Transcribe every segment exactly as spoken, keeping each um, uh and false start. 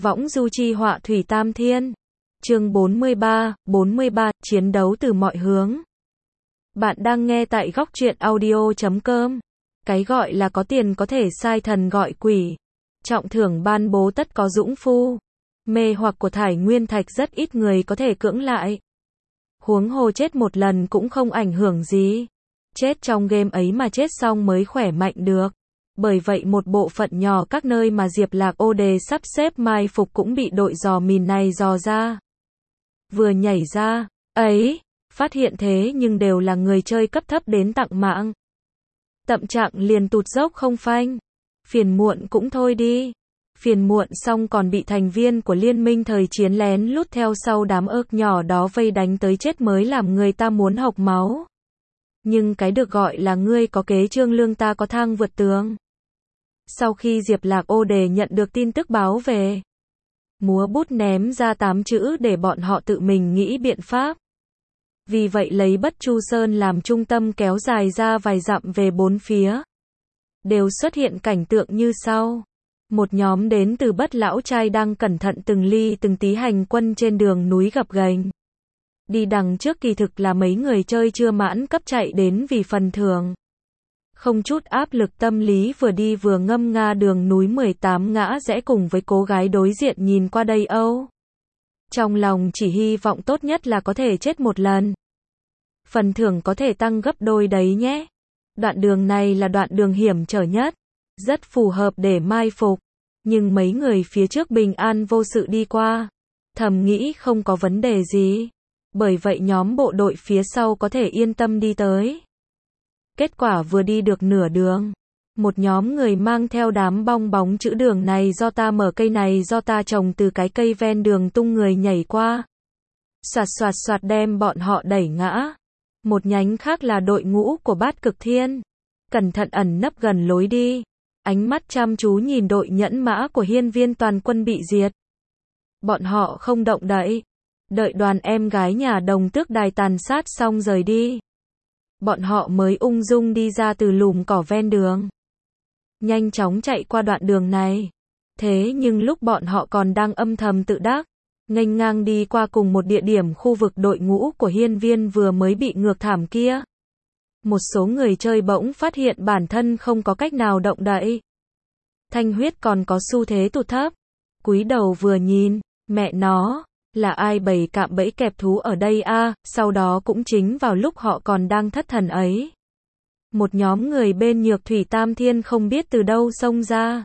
Võng du chi họa thủy tam thiên. Chương bốn mươi ba, bốn mươi ba, chiến đấu từ mọi hướng. Bạn đang nghe tại góc truyện audio chấm com. Cái gọi là có tiền có thể sai thần gọi quỷ. Trọng thưởng ban bố tất có dũng phu. Mê hoặc của thải nguyên thạch rất ít người có thể cưỡng lại. Huống hồ chết một lần cũng không ảnh hưởng gì. Chết trong game ấy mà chết xong mới khỏe mạnh được. Bởi vậy một bộ phận nhỏ các nơi mà Diệp Lạc ô đề sắp xếp mai phục cũng bị đội dò mìn này dò ra. Vừa nhảy ra, ấy, phát hiện thế nhưng đều là người chơi cấp thấp đến tặng mạng. Tâm trạng liền tụt dốc không phanh. Phiền muộn cũng thôi đi. Phiền muộn xong còn bị thành viên của liên minh thời chiến lén lút theo sau đám ớt nhỏ đó vây đánh tới chết mới làm người ta muốn hộc máu. Nhưng cái được gọi là ngươi có kế trương lương ta có thang vượt tường. Sau khi Diệp Lạc ô đề nhận được tin tức báo về, múa bút ném ra tám chữ để bọn họ tự mình nghĩ biện pháp. Vì vậy lấy Bất Chu Sơn làm trung tâm kéo dài ra vài dặm về bốn phía. Đều xuất hiện cảnh tượng như sau. Một nhóm đến từ Bất lão trai đang cẩn thận từng ly từng tí hành quân trên đường núi gập ghềnh. Đi đằng trước kỳ thực là mấy người chơi chưa mãn cấp chạy đến vì phần thưởng. Không chút áp lực tâm lý vừa đi vừa ngâm nga đường núi mười tám ngã rẽ cùng với cô gái đối diện nhìn qua đây âu. Trong lòng chỉ hy vọng tốt nhất là có thể chết một lần. Phần thưởng có thể tăng gấp đôi đấy nhé. Đoạn đường này là đoạn đường hiểm trở nhất. Rất phù hợp để mai phục. Nhưng mấy người phía trước bình an vô sự đi qua. Thầm nghĩ không có vấn đề gì. Bởi vậy nhóm bộ đội phía sau có thể yên tâm đi tới. Kết quả vừa đi được nửa đường. Một nhóm người mang theo đám bong bóng chữ đường này do ta mở cây này do ta trồng từ cái cây ven đường tung người nhảy qua. Soạt soạt soạt đem bọn họ đẩy ngã. Một nhánh khác là đội ngũ của Bát Cực Thiên. Cẩn thận ẩn nấp gần lối đi. Ánh mắt chăm chú nhìn đội nhẫn mã của hiên viên toàn quân bị diệt. Bọn họ không động đậy. Đợi đoàn em gái nhà Đồng Tước Đài tàn sát xong rời đi. Bọn họ mới ung dung đi ra từ lùm cỏ ven đường. Nhanh chóng chạy qua đoạn đường này. Thế nhưng lúc bọn họ còn đang âm thầm tự đắc, nghênh ngang đi qua cùng một địa điểm khu vực đội ngũ của hiên viên vừa mới bị ngược thảm kia. Một số người chơi bỗng phát hiện bản thân không có cách nào động đậy. Thanh huyết còn có xu thế tụt thấp. Cúi đầu vừa nhìn, mẹ nó, là ai bày cạm bẫy kẹp thú ở đây a? À, sau đó cũng chính vào lúc họ còn đang thất thần ấy. Một nhóm người bên Nhược Thủy Tam Thiên không biết từ đâu xông ra.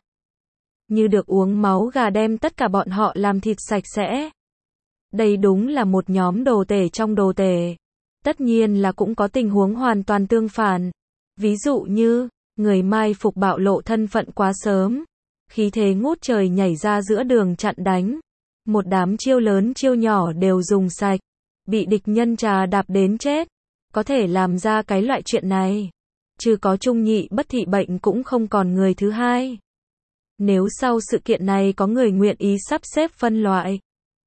Như được uống máu gà đem tất cả bọn họ làm thịt sạch sẽ. Đây đúng là một nhóm đồ tể trong đồ tể. Tất nhiên là cũng có tình huống hoàn toàn tương phản. Ví dụ như, người mai phục bạo lộ thân phận quá sớm. Khí thế ngút trời nhảy ra giữa đường chặn đánh. Một đám chiêu lớn chiêu nhỏ đều dùng sạch. Bị địch nhân trà đạp đến chết. Có thể làm ra cái loại chuyện này. Chứ có trung nhị bất thị bệnh cũng không còn người thứ hai. Nếu sau sự kiện này có người nguyện ý sắp xếp phân loại.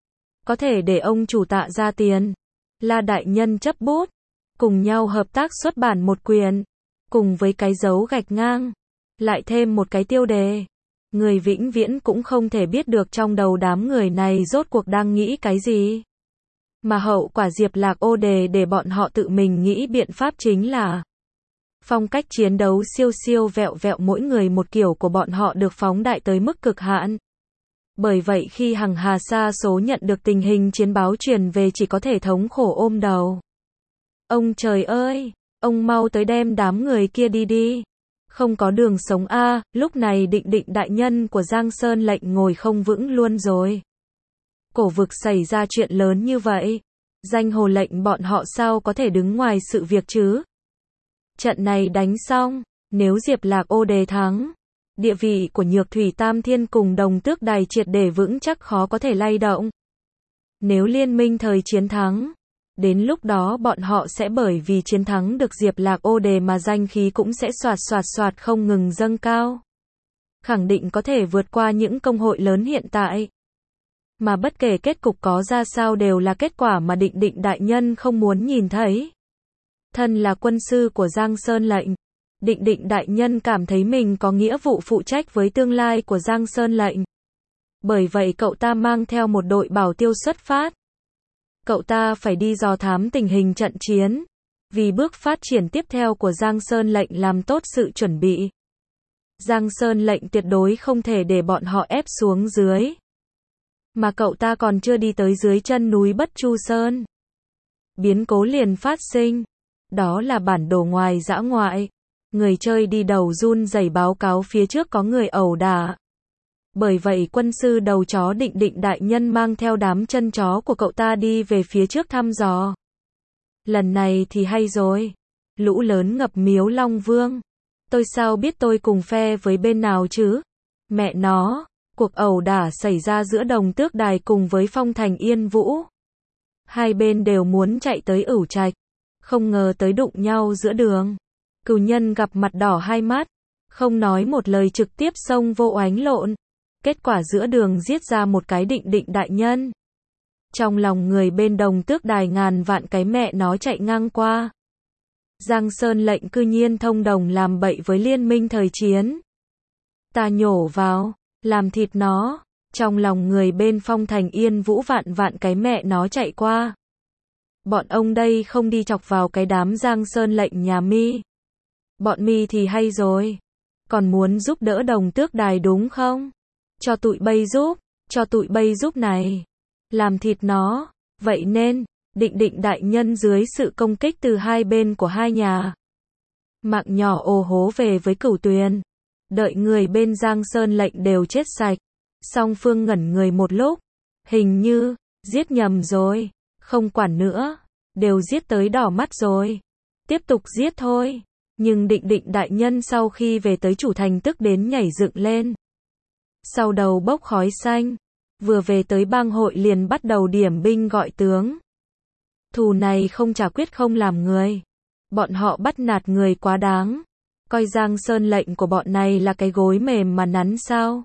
Có thể để ông chủ Tạ ra tiền. La đại nhân chấp bút. Cùng nhau hợp tác xuất bản một quyển. Cùng với cái dấu gạch ngang. Lại thêm một cái tiêu đề. Người vĩnh viễn cũng không thể biết được trong đầu đám người này rốt cuộc đang nghĩ cái gì. Mà hậu quả Diệp Lạc ô đề để bọn họ tự mình nghĩ biện pháp chính là phong cách chiến đấu siêu siêu vẹo vẹo mỗi người một kiểu của bọn họ được phóng đại tới mức cực hạn. Bởi vậy khi Hằng Hà Sa số nhận được tình hình chiến báo truyền về chỉ có thể thống khổ ôm đầu. Ông trời ơi, ông mau tới đem đám người kia đi đi. Không có đường sống a, à, lúc này Định Định đại nhân của Giang Sơn lệnh ngồi không vững luôn rồi. Cổ vực xảy ra chuyện lớn như vậy. Danh hồ lệnh bọn họ sao có thể đứng ngoài sự việc chứ? Trận này đánh xong, nếu Diệp Lạc ô đề thắng, địa vị của Nhược Thủy Tam Thiên cùng Đồng Tước Đài triệt để vững chắc khó có thể lay động. Nếu liên minh thời chiến thắng, đến lúc đó bọn họ sẽ bởi vì chiến thắng được Diệp Lạc ô đề mà danh khí cũng sẽ xoạt xoạt xoạt không ngừng dâng cao. Khẳng định có thể vượt qua những công hội lớn hiện tại. Mà bất kể kết cục có ra sao đều là kết quả mà Định Định đại nhân không muốn nhìn thấy. Thân là quân sư của Giang Sơn lệnh, Định Định đại nhân cảm thấy mình có nghĩa vụ phụ trách với tương lai của Giang Sơn lệnh. Bởi vậy cậu ta mang theo một đội bảo tiêu xuất phát. Cậu ta phải đi dò thám tình hình trận chiến, vì bước phát triển tiếp theo của Giang Sơn lệnh làm tốt sự chuẩn bị. Giang Sơn lệnh tuyệt đối không thể để bọn họ ép xuống dưới. Mà cậu ta còn chưa đi tới dưới chân núi Bất Chu Sơn. Biến cố liền phát sinh. Đó là bản đồ ngoài dã ngoại. Người chơi đi đầu run rẩy báo cáo phía trước có người ẩu đả. Bởi vậy quân sư đầu chó Định Định đại nhân mang theo đám chân chó của cậu ta đi về phía trước thăm dò. Lần này thì hay rồi. Lũ lớn ngập miếu Long Vương. Tôi sao biết tôi cùng phe với bên nào chứ? Mẹ nó, cuộc ẩu đả xảy ra giữa Đồng Tước Đài cùng với Phong Thành Yên Vũ. Hai bên đều muốn chạy tới Ửu Trạch, không ngờ tới đụng nhau giữa đường. Cừu nhân gặp mặt đỏ hai mắt, không nói một lời trực tiếp xông vô oánh lộn. Kết quả giữa đường giết ra một cái Định Định đại nhân. Trong lòng người bên Đồng Tước Đài ngàn vạn cái mẹ nó chạy ngang qua. Giang Sơn lệnh cư nhiên thông đồng làm bậy với liên minh thời chiến. Ta nhổ vào, làm thịt nó. Trong lòng người bên Phong Thành Yên Vũ vạn vạn cái mẹ nó chạy qua. Bọn ông đây không đi chọc vào cái đám Giang Sơn lệnh nhà mi. Bọn mi thì hay rồi. Còn muốn giúp đỡ Đồng Tước Đài đúng không? Cho tụi bay giúp, cho tụi bay giúp này. Làm thịt nó. Vậy nên, Định Định đại nhân dưới sự công kích từ hai bên của hai nhà. Mạng nhỏ ồ hố về với Cửu Tuyền. Đợi người bên Giang Sơn lệnh đều chết sạch. Song phương ngẩn người một lúc. Hình như, giết nhầm rồi. Không quản nữa. Đều giết tới đỏ mắt rồi. Tiếp tục giết thôi. Nhưng Định Định đại nhân sau khi về tới chủ thành tức đến nhảy dựng lên. Sau đầu bốc khói xanh. Vừa về tới bang hội liền bắt đầu điểm binh gọi tướng. Thù này không trả quyết không làm người. Bọn họ bắt nạt người quá đáng. Coi Giang Sơn lệnh của bọn này là cái gối mềm mà nắn sao.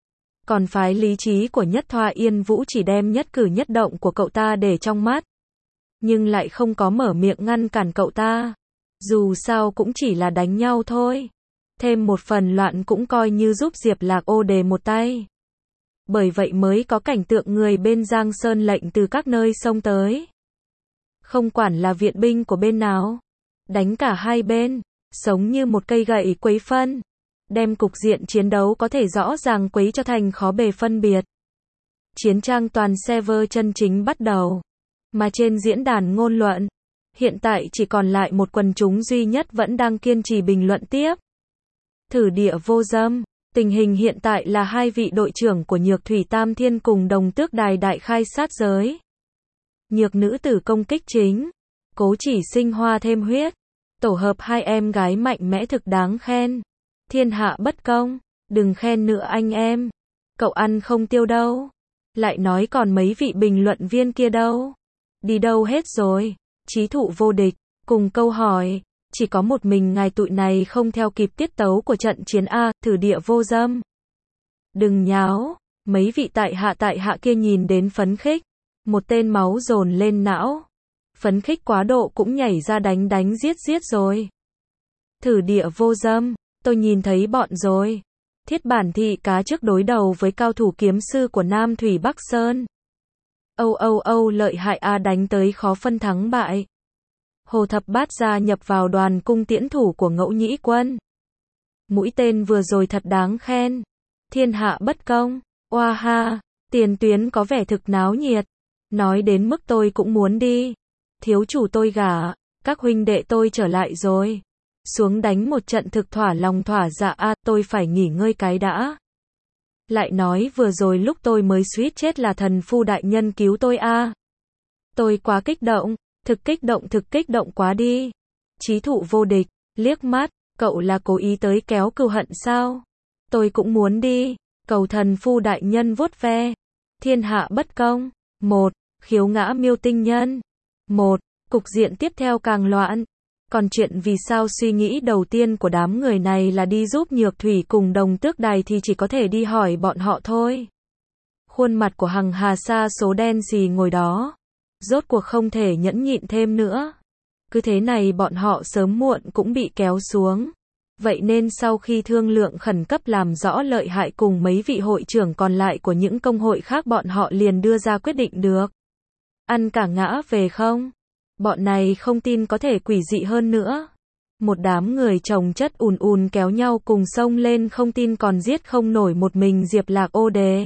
Còn phái lý trí của Nhất Thoa Yên Vũ chỉ đem nhất cử nhất động của cậu ta để trong mắt. Nhưng lại không có mở miệng ngăn cản cậu ta. Dù sao cũng chỉ là đánh nhau thôi. Thêm một phần loạn cũng coi như giúp Diệp Lạc ô đề một tay. Bởi vậy mới có cảnh tượng người bên Giang Sơn lệnh từ các nơi xông tới. Không quản là viện binh của bên nào. Đánh cả hai bên. Sống như một cây gậy quấy phân. Đem cục diện chiến đấu có thể rõ ràng quấy cho thành khó bề phân biệt. Chiến trang toàn server chân chính bắt đầu. Mà trên diễn đàn ngôn luận, hiện tại chỉ còn lại một quần chúng duy nhất vẫn đang kiên trì bình luận tiếp. Thử địa vô dâm. Tình hình hiện tại là hai vị đội trưởng của Nhược Thủy Tam Thiên cùng Đồng Tước Đài đại khai sát giới. Nhược nữ tử công kích chính. Cố Chỉ Sinh hoa thêm huyết. Tổ hợp hai em gái mạnh mẽ thực đáng khen. Thiên hạ bất công. Đừng khen nữa anh em. Cậu ăn không tiêu đâu. Lại nói còn mấy vị bình luận viên kia đâu. Đi đâu hết rồi. Chí thụ vô địch. Cùng câu hỏi. Chỉ có một mình ngài tụi này không theo kịp tiết tấu của trận chiến A, thử địa vô dâm. Đừng nháo. Mấy vị tại hạ tại hạ kia nhìn đến phấn khích. Một tên máu dồn lên não. Phấn khích quá độ cũng nhảy ra đánh đánh giết giết rồi. Thử địa vô dâm. Tôi nhìn thấy bọn rồi. Thiết bản thị cá trước đối đầu với cao thủ kiếm sư của Nam Thủy Bắc Sơn. Âu âu âu lợi hại A đánh tới khó phân thắng bại. Hồ Thập Bát gia nhập vào đoàn cung tiễn thủ của Ngẫu Nhĩ Quân. Mũi tên vừa rồi thật đáng khen. Thiên hạ bất công. Oa ha, tiền tuyến có vẻ thực náo nhiệt. Nói đến mức tôi cũng muốn đi. Thiếu chủ tôi gả, các huynh đệ tôi trở lại rồi. Xuống đánh một trận thực thỏa lòng thỏa dạ a, tôi phải nghỉ ngơi cái đã. Lại nói vừa rồi lúc tôi mới suýt chết là thần phu đại nhân cứu tôi a. Tôi quá kích động, thực kích động thực kích động quá đi. Chí thụ vô địch, liếc mắt, cậu là cố ý tới kéo cừu hận sao? Tôi cũng muốn đi, cầu thần phu đại nhân vuốt ve. Thiên hạ bất công. Một, khiếu ngã miêu tinh nhân. Một, cục diện tiếp theo càng loạn. Còn chuyện vì sao suy nghĩ đầu tiên của đám người này là đi giúp Nhược Thủy cùng Đồng Tước Đài thì chỉ có thể đi hỏi bọn họ thôi. Khuôn mặt của Hằng Hà Sa số đen xì ngồi đó. Rốt cuộc không thể nhẫn nhịn thêm nữa. Cứ thế này bọn họ sớm muộn cũng bị kéo xuống. Vậy nên sau khi thương lượng khẩn cấp làm rõ lợi hại cùng mấy vị hội trưởng còn lại của những công hội khác, bọn họ liền đưa ra quyết định được. Ăn cả ngã về không? Bọn này không tin có thể quỷ dị hơn nữa. Một đám người chồng chất ùn ùn kéo nhau cùng xông lên, không tin còn giết không nổi một mình Diệp Lạc Ô Đề.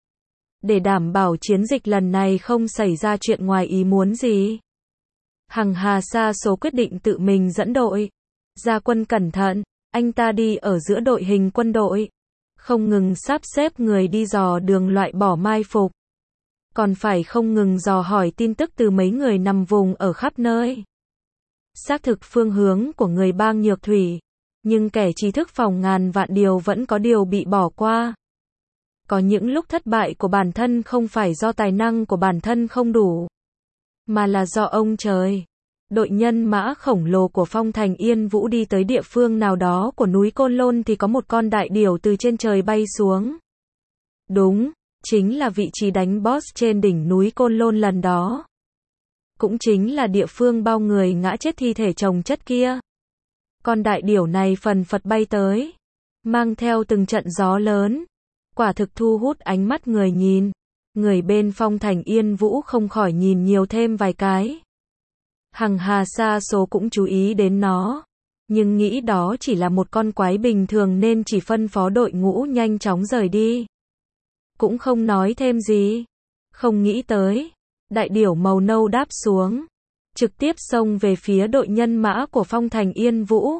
Để đảm bảo chiến dịch lần này không xảy ra chuyện ngoài ý muốn gì, Hằng Hà Sa Số quyết định tự mình dẫn đội. Ra quân cẩn thận, anh ta đi ở giữa đội hình quân đội, không ngừng sắp xếp người đi dò đường, loại bỏ mai phục. Còn phải không ngừng dò hỏi tin tức từ mấy người nằm vùng ở khắp nơi. Xác thực phương hướng của người bang Nhược Thủy, nhưng kẻ trí thức phòng ngàn vạn điều vẫn có điều bị bỏ qua. Có những lúc thất bại của bản thân không phải do tài năng của bản thân không đủ, mà là do ông trời. Đội nhân mã khổng lồ của Phong Thành Yên Vũ đi tới địa phương nào đó của núi Côn Lôn thì có một con đại điểu từ trên trời bay xuống. Đúng, chính là vị trí đánh boss trên đỉnh núi Côn Lôn lần đó. Cũng chính là địa phương bao người ngã chết thi thể chồng chất kia. Con đại điểu này phần phật bay tới, mang theo từng trận gió lớn, quả thực thu hút ánh mắt người nhìn. Người bên Phong Thành Yên Vũ không khỏi nhìn nhiều thêm vài cái. Hằng Hà Sa Số cũng chú ý đến nó, nhưng nghĩ đó chỉ là một con quái bình thường nên chỉ phân phó đội ngũ nhanh chóng rời đi. Cũng không nói thêm gì. Không nghĩ tới, đại điểu màu nâu đáp xuống, trực tiếp xông về phía đội nhân mã của Phong Thành Yên Vũ.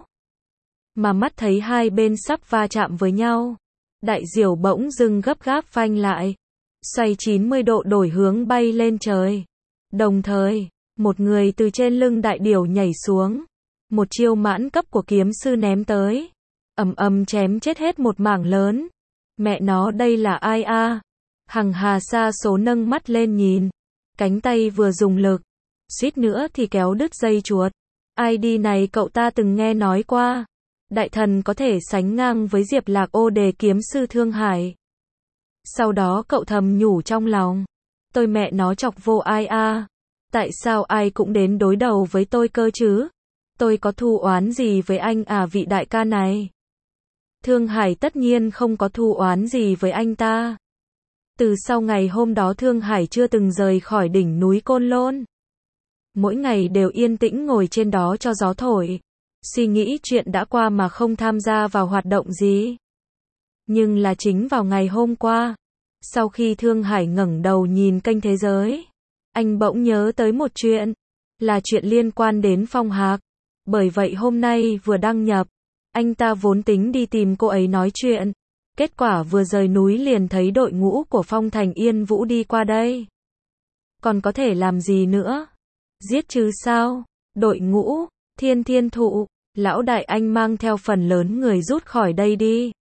Mà mắt thấy hai bên sắp va chạm với nhau, đại diều bỗng dưng gấp gáp phanh lại, xoay chín mươi độ đổi hướng bay lên trời. Đồng thời, một người từ trên lưng đại điểu nhảy xuống, một chiêu mãn cấp của kiếm sư ném tới, ầm ầm chém chết hết một mảng lớn. Mẹ nó, đây là ai a? À? Hằng Hà Sa Số nâng mắt lên nhìn, cánh tay vừa dùng lực, suýt nữa thì kéo đứt dây chuột. i đê này cậu ta từng nghe nói qua. Đại thần có thể sánh ngang với Diệp Lạc Ô Đề kiếm sư Thương Hải. Sau đó cậu thầm nhủ trong lòng, tôi mẹ nó chọc vô ai a? À? Tại sao ai cũng đến đối đầu với tôi cơ chứ? Tôi có thù oán gì với anh à vị đại ca này? Thương Hải tất nhiên không có thù oán gì với anh ta. Từ sau ngày hôm đó Thương Hải chưa từng rời khỏi đỉnh núi Côn Lôn. Mỗi ngày đều yên tĩnh ngồi trên đó cho gió thổi, suy nghĩ chuyện đã qua mà không tham gia vào hoạt động gì. Nhưng là chính vào ngày hôm qua, sau khi Thương Hải ngẩng đầu nhìn kênh thế giới, anh bỗng nhớ tới một chuyện, là chuyện liên quan đến Phong Hạc. Bởi vậy hôm nay vừa đăng nhập, anh ta vốn tính đi tìm cô ấy nói chuyện. Kết quả vừa rời núi liền thấy đội ngũ của Phong Thành Yên Vũ đi qua đây. Còn có thể làm gì nữa? Giết chứ sao? Đội ngũ, Thiên Thiên Thụ, lão đại anh mang theo phần lớn người rút khỏi đây đi.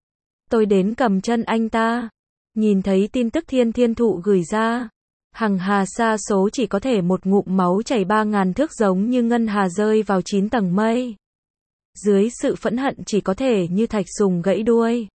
Tôi đến cầm chân anh ta. Nhìn thấy tin tức Thiên Thiên Thụ gửi ra, Hằng Hà Sa Số chỉ có thể một ngụm máu chảy ba ngàn thước giống như ngân hà rơi vào chín tầng mây. Dưới sự phẫn hận chỉ có thể như thạch sùng gãy đuôi,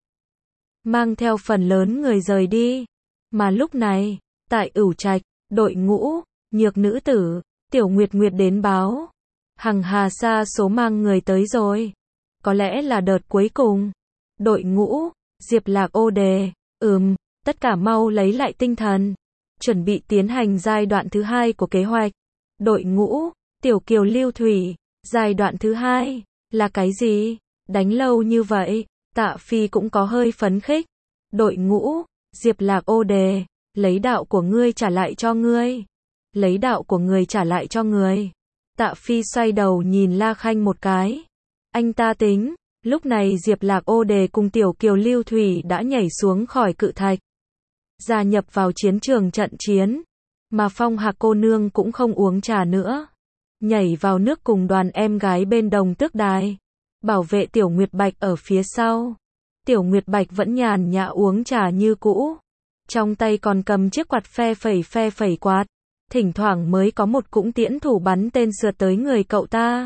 mang theo phần lớn người rời đi. Mà lúc này, tại Ửu Trạch, đội ngũ, Nhược nữ tử, Tiểu Nguyệt Nguyệt đến báo. Hằng Hà Sa Số mang người tới rồi. Có lẽ là đợt cuối cùng. Đội ngũ, Diệp Lạc Ô Đề, ừm, tất cả mau lấy lại tinh thần. Chuẩn bị tiến hành giai đoạn thứ hai của kế hoạch. Đội ngũ, Tiểu Kiều Lưu Thủy, giai đoạn thứ hai, là cái gì? Đánh lâu như vậy, Tạ Phi cũng có hơi phấn khích. Đội ngũ, Diệp Lạc Ô Đề, lấy đạo của ngươi trả lại cho ngươi. Lấy đạo của người trả lại cho người. Tạ Phi xoay đầu nhìn La Khanh một cái. Anh ta tính, lúc này Diệp Lạc Ô Đề cùng Tiểu Kiều Lưu Thủy đã nhảy xuống khỏi cự thạch, gia nhập vào chiến trường trận chiến. Mà Phong Hạc cô nương cũng không uống trà nữa, nhảy vào nước cùng đoàn em gái bên Đồng Tước Đài, bảo vệ Tiểu Nguyệt Bạch ở phía sau. Tiểu Nguyệt Bạch vẫn nhàn nhã uống trà như cũ, trong tay còn cầm chiếc quạt phe phẩy phe phẩy quạt, thỉnh thoảng mới có một cũng tiễn thủ bắn tên sượt tới người cậu ta.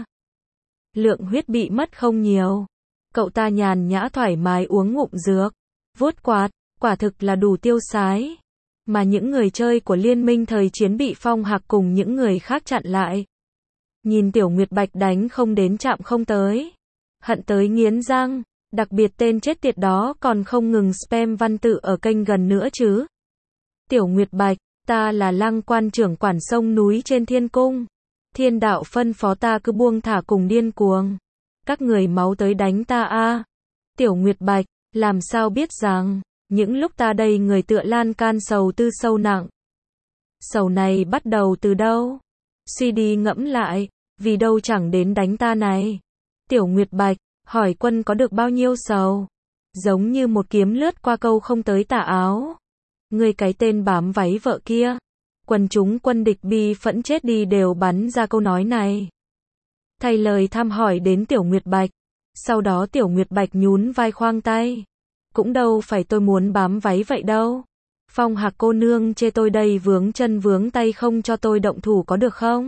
Lượng huyết bị mất không nhiều, cậu ta nhàn nhã thoải mái uống ngụm dược, vuốt quạt, quả thực là đủ tiêu sái. Mà những người chơi của liên minh thời chiến bị Phong Hạc cùng những người khác chặn lại. Nhìn Tiểu Nguyệt Bạch đánh không đến chạm không tới, Hận tới nghiến răng, đặc biệt tên chết tiệt đó còn không ngừng spam văn tự ở kênh gần nữa chứ. Tiểu Nguyệt Bạch, ta là Lăng quan trưởng quản sông núi trên thiên cung. Thiên đạo phân phó ta cứ buông thả cùng điên cuồng. Các người máu tới đánh ta a. Tiểu Nguyệt Bạch, làm sao biết rằng, những lúc ta đây người tựa lan can sầu tư sâu nặng. Sầu này bắt đầu từ đâu? Suy đi ngẫm lại, vì đâu chẳng đến đánh ta này. Tiểu Nguyệt Bạch, hỏi quân có được bao nhiêu sầu? Giống như một kiếm lướt qua câu không tới tà áo. Người cái tên bám váy vợ kia. Quần chúng quân địch bi phẫn chết đi đều bắn ra câu nói này. Thay lời thăm hỏi đến Tiểu Nguyệt Bạch. Sau đó Tiểu Nguyệt Bạch nhún vai khoang tay. Cũng đâu phải tôi muốn bám váy vậy đâu. Phong Hạc cô nương chê tôi đây vướng chân vướng tay không cho tôi động thủ có được không?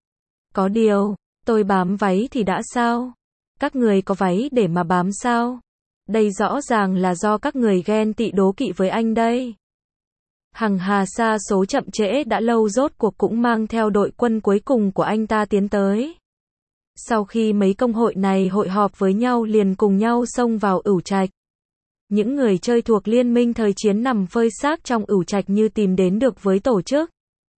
Có điều, tôi bám váy thì đã sao? Các người có váy để mà bám sao? Đây rõ ràng là do các người ghen tị đố kỵ với anh đây. Hằng Hà xa số chậm trễ đã lâu rốt cuộc cũng mang theo đội quân cuối cùng của anh ta tiến tới. Sau khi mấy công hội này hội họp với nhau liền cùng nhau xông vào Ửu Trạch. Những người chơi thuộc liên minh thời chiến nằm phơi xác trong Ửu Trạch như tìm đến được với tổ chức.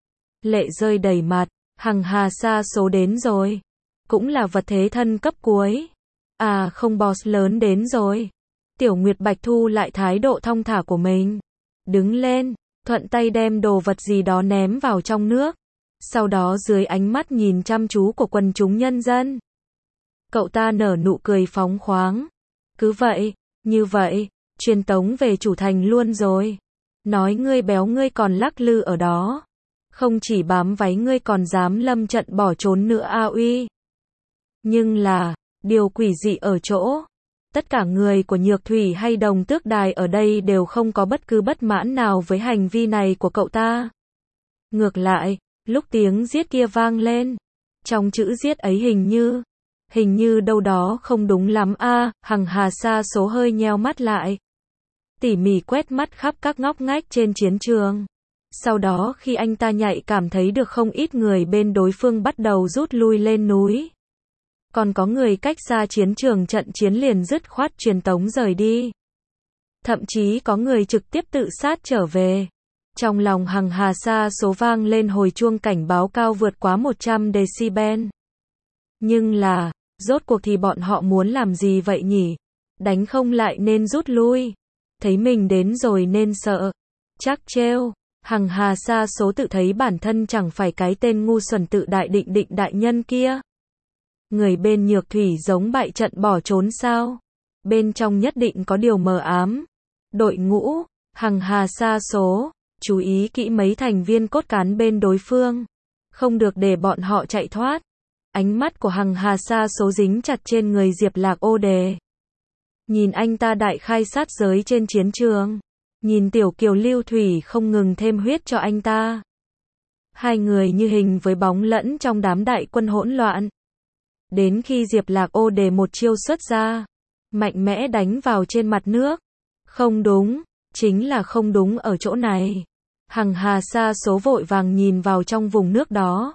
Lệ rơi đầy mặt, Hằng Hà xa số đến rồi. Cũng là vật thế thân cấp cuối. À không, boss lớn đến rồi. Tiểu Nguyệt Bạch thu lại thái độ thong thả của mình. Đứng lên, thuận tay đem đồ vật gì đó ném vào trong nước. Sau đó dưới ánh mắt nhìn chăm chú của quần chúng nhân dân. Cậu ta nở nụ cười phóng khoáng. Cứ vậy, như vậy, truyền tống về chủ thành luôn rồi. Nói ngươi béo ngươi còn lắc lư ở đó. Không chỉ bám váy ngươi còn dám lâm trận bỏ trốn nữa a uy. Nhưng là, điều quỷ dị ở chỗ. Tất cả người của Nhược Thủy hay Đồng Tước Đài ở đây đều không có bất cứ bất mãn nào với hành vi này của cậu ta. Ngược lại, lúc tiếng giết kia vang lên, trong chữ giết ấy hình như, hình như đâu đó không đúng lắm a. À, Hằng Hà xa số hơi nheo mắt lại. Tỉ mỉ quét mắt khắp các ngóc ngách trên chiến trường. Sau đó khi anh ta nhạy cảm thấy được không ít người bên đối phương bắt đầu rút lui lên núi. Còn có người cách xa chiến trường trận chiến liền dứt khoát truyền tống rời đi. Thậm chí có người trực tiếp tự sát trở về. Trong lòng Hằng Hà xa số vang lên hồi chuông cảnh báo cao vượt quá một trăm decibel. Nhưng là, rốt cuộc thì bọn họ muốn làm gì vậy nhỉ? Đánh không lại nên rút lui. Thấy mình đến rồi nên sợ. Chắc trêu. Hằng Hà xa số tự thấy bản thân chẳng phải cái tên ngu xuẩn tự đại định định đại nhân kia. Người bên Nhược Thủy giống bại trận bỏ trốn sao? Bên trong nhất định có điều mờ ám. Đội ngũ, Hằng Hà xa số, chú ý kỹ mấy thành viên cốt cán bên đối phương. Không được để bọn họ chạy thoát. Ánh mắt của Hằng Hà xa số dính chặt trên người Diệp Lạc Ô Đề. Nhìn anh ta đại khai sát giới trên chiến trường. Nhìn Tiểu Kiều Lưu Thủy không ngừng thêm huyết cho anh ta. Hai người như hình với bóng lẫn trong đám đại quân hỗn loạn. Đến khi Diệp Lạc Ô Đề một chiêu xuất ra, mạnh mẽ đánh vào trên mặt nước. Không đúng, chính là không đúng ở chỗ này. Hằng Hà xa số vội vàng nhìn vào trong vùng nước đó.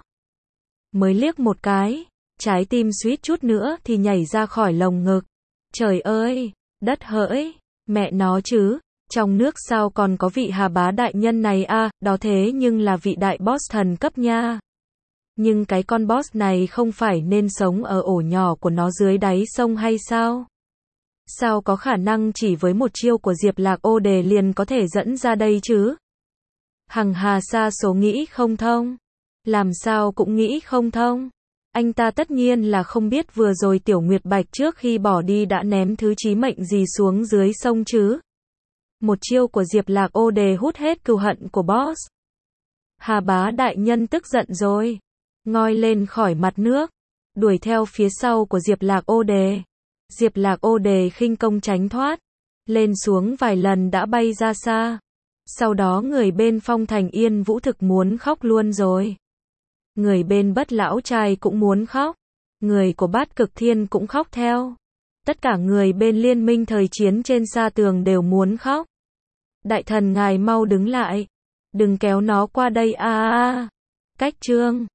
Mới liếc một cái, trái tim suýt chút nữa thì nhảy ra khỏi lồng ngực. Trời ơi, đất hỡi, mẹ nó chứ, trong nước sao còn có vị Hà Bá đại nhân này a, à, đó thế nhưng là vị đại boss thần cấp nha. Nhưng cái con boss này không phải nên sống ở ổ nhỏ của nó dưới đáy sông hay sao? Sao có khả năng chỉ với một chiêu của Diệp Lạc Ô Đề liền có thể dẫn ra đây chứ? Hằng Hà xa số nghĩ không thông. Làm sao cũng nghĩ không thông. Anh ta tất nhiên là không biết vừa rồi Tiểu Nguyệt Bạch trước khi bỏ đi đã ném thứ chí mệnh gì xuống dưới sông chứ. Một chiêu của Diệp Lạc Ô Đề hút hết cừu hận của boss. Hà Bá đại nhân tức giận rồi. Ngoi lên khỏi mặt nước. Đuổi theo phía sau của Diệp Lạc Ô Đề. Diệp Lạc Ô Đề khinh công tránh thoát. Lên xuống vài lần đã bay ra xa. Sau đó người bên Phong Thành Yên Vũ thực muốn khóc luôn rồi. Người bên Bất Lão Trai cũng muốn khóc. Người của Bát Cực Thiên cũng khóc theo. Tất cả người bên liên minh thời chiến trên sa tường đều muốn khóc. Đại thần ngài mau đứng lại. Đừng kéo nó qua đây a a a. Cách trương.